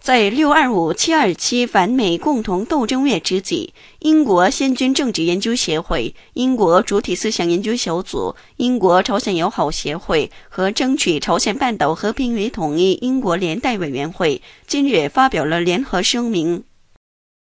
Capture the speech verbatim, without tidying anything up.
在六二五、七二七反美共同斗争月之际，英国先军政治研究协会、英国主体思想研究小组、英国朝鲜友好协会和争取朝鲜半岛和平与统一英国联代委员会今日发表了联合声明，